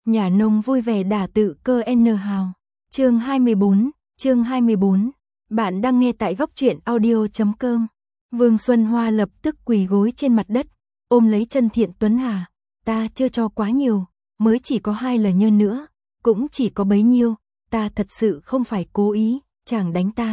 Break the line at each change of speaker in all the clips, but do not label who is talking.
Nhà nông vui vẻ đả tự cơ N hào. Chương 24. Bạn đang nghe tại góc truyện audio.com. Vương Xuân Hoa lập tức quỳ gối trên mặt đất, ôm lấy chân Thiện Tuấn Hà. Ta chưa cho quá nhiều, mới chỉ có 2 lần nhơn nữa, cũng chỉ có bấy nhiêu, ta thật sự không phải cố ý, chàng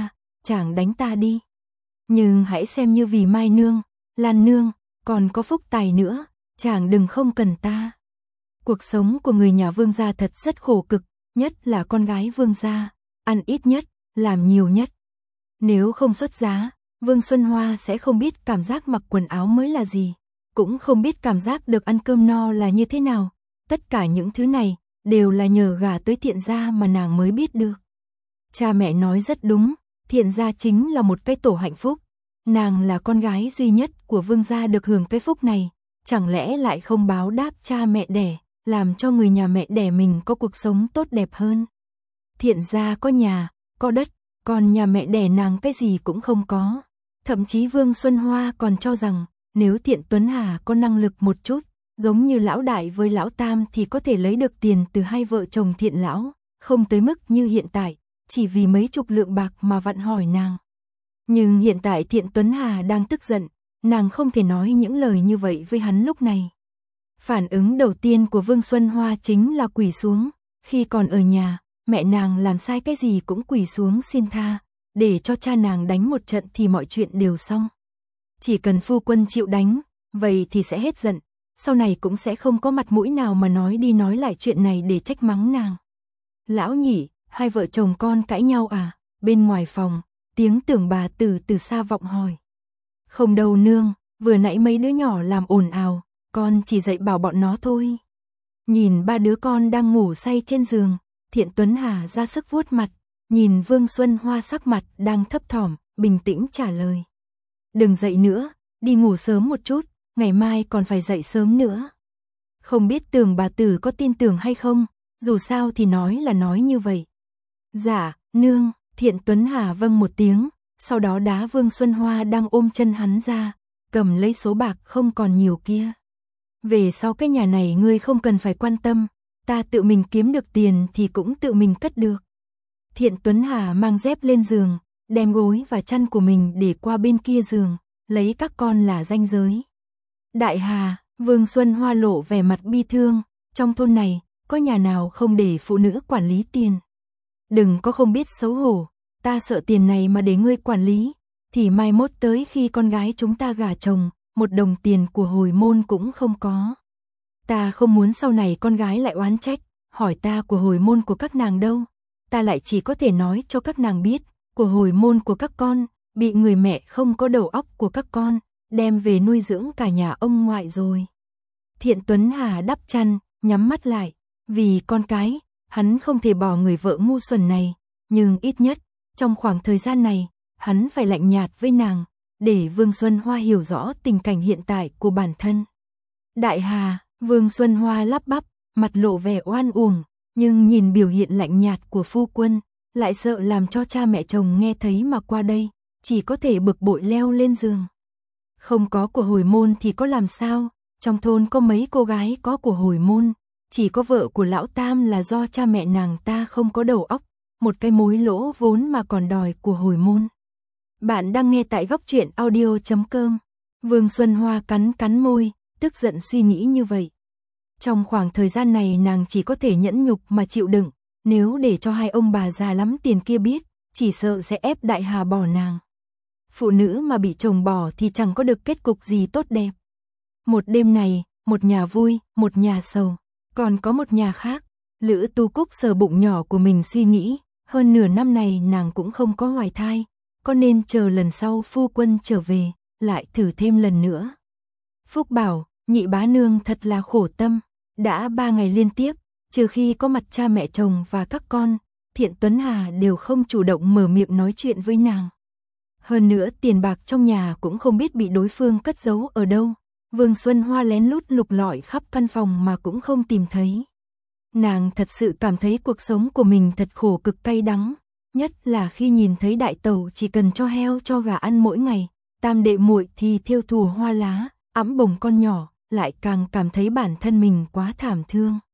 đánh ta đi. Nhưng hãy xem như vì Mai Nương, Lan Nương, còn có Phúc Tài nữa, chàng đừng không cần ta. Cuộc sống của người nhà Vương gia thật rất khổ cực, nhất là con gái Vương gia, ăn ít nhất, làm nhiều nhất. Nếu không xuất giá, Vương Xuân Hoa sẽ không biết cảm giác mặc quần áo mới là gì, cũng không biết cảm giác được ăn cơm no là như thế nào. Tất cả những thứ này đều là nhờ gả tới Thiện gia mà nàng mới biết được. Cha mẹ nói rất đúng, Thiện gia chính là một cái tổ hạnh phúc. Nàng là con gái duy nhất của Vương gia được hưởng cái phúc này, chẳng lẽ lại không báo đáp cha mẹ đẻ, làm cho người nhà mẹ đẻ mình có cuộc sống tốt đẹp hơn. Thiện gia có nhà, có đất, còn nhà mẹ đẻ nàng cái gì cũng không có. Thậm chí Vương Xuân Hoa còn cho rằng, nếu Thiện Tuấn Hà có năng lực một chút, giống như lão đại với lão tam thì có thể lấy được tiền từ hai vợ chồng Thiện lão, không tới mức như hiện tại, chỉ vì mấy chục lượng bạc mà vặn hỏi nàng. Nhưng hiện tại Thiện Tuấn Hà đang tức giận, nàng không thể nói những lời như vậy với hắn lúc này. Phản ứng đầu tiên của Vương Xuân Hoa chính là quỳ xuống, khi còn ở nhà, mẹ nàng làm sai cái gì cũng quỳ xuống xin tha, để cho cha nàng đánh một trận thì mọi chuyện đều xong. Chỉ cần phu quân chịu đánh, vậy thì sẽ hết giận, sau này cũng sẽ không có mặt mũi nào mà nói đi nói lại chuyện này để trách mắng nàng. Lão nhị, hai vợ chồng con cãi nhau à? Bên ngoài phòng, tiếng Tưởng bà từ xa vọng hỏi. Không đâu nương, vừa nãy mấy đứa nhỏ làm ồn ào, con chỉ dạy bảo bọn nó thôi. Nhìn 3 đứa con đang ngủ say trên giường, Thiện Tuấn Hà ra sức vuốt mặt, nhìn Vương Xuân Hoa sắc mặt đang thấp thỏm, bình tĩnh trả lời. Đừng dậy nữa, đi ngủ sớm một chút, ngày mai còn phải dậy sớm nữa. Không biết Tưởng bà tử có tin tưởng hay không, dù sao thì nói là nói như vậy. Dạ, nương, Thiện Tuấn Hà vâng một tiếng, sau đó đá Vương Xuân Hoa đang ôm chân hắn ra, cầm lấy số bạc không còn nhiều kia. Về sau cái nhà này ngươi không cần phải quan tâm, ta tự mình kiếm được tiền thì cũng tự mình cất được. Thiện Tuấn Hà mang dép lên giường, đem gối và chăn của mình để qua bên kia giường, lấy các con là ranh giới. Đại Hà, Vương Xuân Hoa lộ vẻ mặt bi thương, trong thôn này, có nhà nào không để phụ nữ quản lý tiền. Đừng có không biết xấu hổ, ta sợ tiền này mà để ngươi quản lý, thì mai mốt tới khi con gái chúng ta gả chồng, 1 đồng tiền của hồi môn cũng không có. Ta không muốn sau này con gái lại oán trách, hỏi ta của hồi môn của các nàng đâu. Ta lại chỉ có thể nói cho các nàng biết, của hồi môn của các con, bị người mẹ không có đầu óc của các con, đem về nuôi dưỡng cả nhà ông ngoại rồi. Thiện Tuấn Hà đắp chăn, nhắm mắt lại, vì con cái, hắn không thể bỏ người vợ ngu xuẩn này, nhưng ít nhất, trong khoảng thời gian này, hắn phải lạnh nhạt với nàng, để Vương Xuân Hoa hiểu rõ tình cảnh hiện tại của bản thân. Đại Hà, Vương Xuân Hoa lắp bắp, mặt lộ vẻ oan uổng, nhưng nhìn biểu hiện lạnh nhạt của phu quân, lại sợ làm cho cha mẹ chồng nghe thấy mà qua đây, chỉ có thể bực bội leo lên giường. Không có của hồi môn thì có làm sao, trong thôn có mấy cô gái có của hồi môn, chỉ có vợ của lão tam là do cha mẹ nàng ta không có đầu óc, một cái mối lỗ vốn mà còn đòi của hồi môn. Bạn đang nghe tại góc truyện audio.com. Vương Xuân Hoa cắn môi, tức giận suy nghĩ như vậy. Trong khoảng thời gian này nàng chỉ có thể nhẫn nhục mà chịu đựng, nếu để cho hai ông bà già lắm tiền kia biết, chỉ sợ sẽ ép Đại Hà bỏ nàng. Phụ nữ mà bị chồng bỏ thì chẳng có được kết cục gì tốt đẹp. Một đêm này, một nhà vui, một nhà sầu, còn có một nhà khác. Lữ Tu Cúc sờ bụng nhỏ của mình suy nghĩ, hơn nửa năm này nàng cũng không có hoài thai, có nên chờ lần sau phu quân trở về, lại thử thêm lần nữa. Phúc bảo, nhị bá nương thật là khổ tâm, đã 3 ngày liên tiếp, trừ khi có mặt cha mẹ chồng và các con, Thiện Tuấn Hà đều không chủ động mở miệng nói chuyện với nàng. Hơn nữa tiền bạc trong nhà cũng không biết bị đối phương cất giấu ở đâu, Vương Xuân Hoa lén lút lục lọi khắp căn phòng mà cũng không tìm thấy. Nàng thật sự cảm thấy cuộc sống của mình thật khổ cực cay đắng, nhất là khi nhìn thấy đại tẩu chỉ cần cho heo cho gà ăn mỗi ngày, tam đệ muội thì thêu thùa hoa lá, ẵm bồng con nhỏ, lại càng cảm thấy bản thân mình quá thảm thương.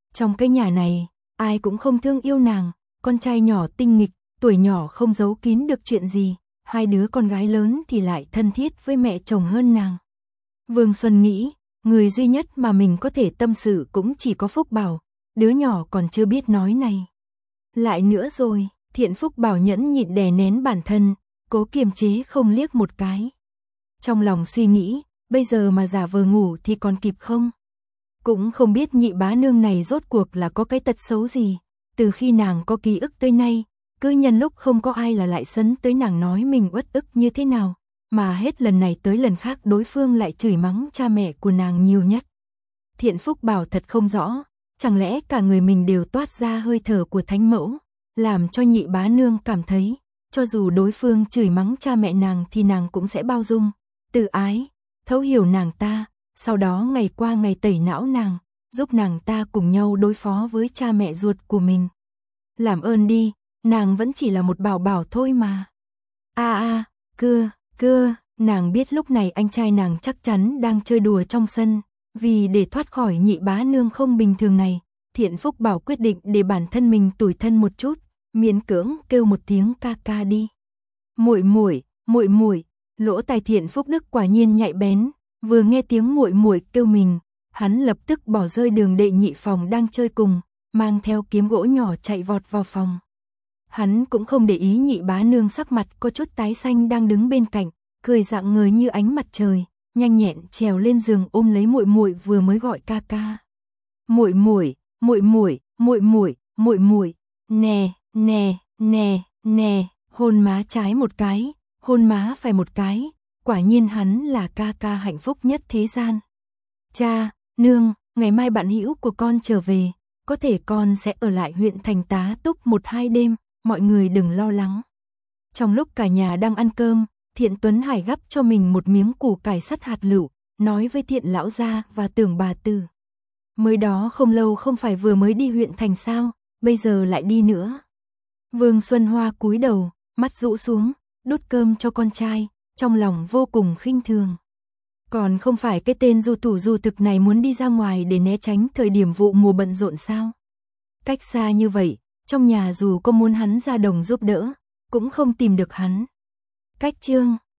Trong cái nhà này, ai cũng không thương yêu nàng, con trai nhỏ tinh nghịch, tuổi nhỏ không giấu kín được chuyện gì, hai đứa con gái lớn thì lại thân thiết với mẹ chồng hơn nàng. Vương Xuân nghĩ, người duy nhất mà mình có thể tâm sự cũng chỉ có Phúc Bảo, đứa nhỏ còn chưa biết nói này. Lại nữa rồi, Thiện Phúc Bảo nhẫn nhịn đè nén bản thân, cố kiềm chế không liếc một cái. Trong lòng suy nghĩ, bây giờ mà giả vờ ngủ thì còn kịp không? Cũng không biết nhị bá nương này rốt cuộc là có cái tật xấu gì, từ khi nàng có ký ức tới nay, cứ nhân lúc không có ai là lại sấn tới nàng nói mình uất ức như thế nào, mà hết lần này tới lần khác đối phương lại chửi mắng cha mẹ của nàng nhiều nhất. Thiện Phúc Bảo thật không rõ, chẳng lẽ cả người mình đều toát ra hơi thở của thánh mẫu, làm cho nhị bá nương cảm thấy, cho dù đối phương chửi mắng cha mẹ nàng thì nàng cũng sẽ bao dung, từ ái, thấu hiểu nàng ta, sau đó ngày qua ngày tẩy não nàng, giúp nàng ta cùng nhau đối phó với cha mẹ ruột của mình. Làm ơn đi, nàng vẫn chỉ là một bảo bảo thôi mà. Cưa, nàng biết lúc này anh trai nàng chắc chắn đang chơi đùa trong sân, vì để thoát khỏi nhị bá nương không bình thường này, Thiện Phúc Bảo quyết định để bản thân mình tủi thân một chút, miễn cưỡng kêu một tiếng ca ca đi. Muội muội, lỗ tai Thiện Phúc Đức quả nhiên nhạy bén, vừa nghe tiếng muội muội kêu mình, hắn lập tức bỏ rơi Đường đệ nhị phòng đang chơi cùng, mang theo kiếm gỗ nhỏ chạy vọt vào phòng. Hắn cũng không để ý nhị bá nương sắc mặt có chút tái xanh đang đứng bên cạnh, cười rạng ngời như ánh mặt trời, nhanh nhẹn trèo lên giường ôm lấy muội muội vừa mới gọi ca ca. Muội muội, nè, hôn má trái một cái, hôn má phải một cái, quả nhiên hắn là ca ca hạnh phúc nhất thế gian. Cha, nương, ngày mai bạn hữu của con trở về, có thể con sẽ ở lại huyện thành tá túc 1-2 đêm, mọi người đừng lo lắng. Trong lúc cả nhà đang ăn cơm, Thiện Tuấn Hải gắp cho mình một miếng củ cải sắt hạt lựu, nói với Thiện lão gia và Tưởng bà tử. Mới đó không lâu không phải vừa mới đi huyện thành sao, bây giờ lại đi nữa. Vương Xuân Hoa cúi đầu, mắt rũ xuống, đút cơm cho con trai, trong lòng vô cùng khinh thường. Còn không phải cái tên du thủ du thực này muốn đi ra ngoài để né tránh thời điểm vụ mùa bận rộn sao? Cách xa như vậy, trong nhà dù có muốn hắn ra đồng giúp đỡ, cũng không tìm được hắn. Cách chương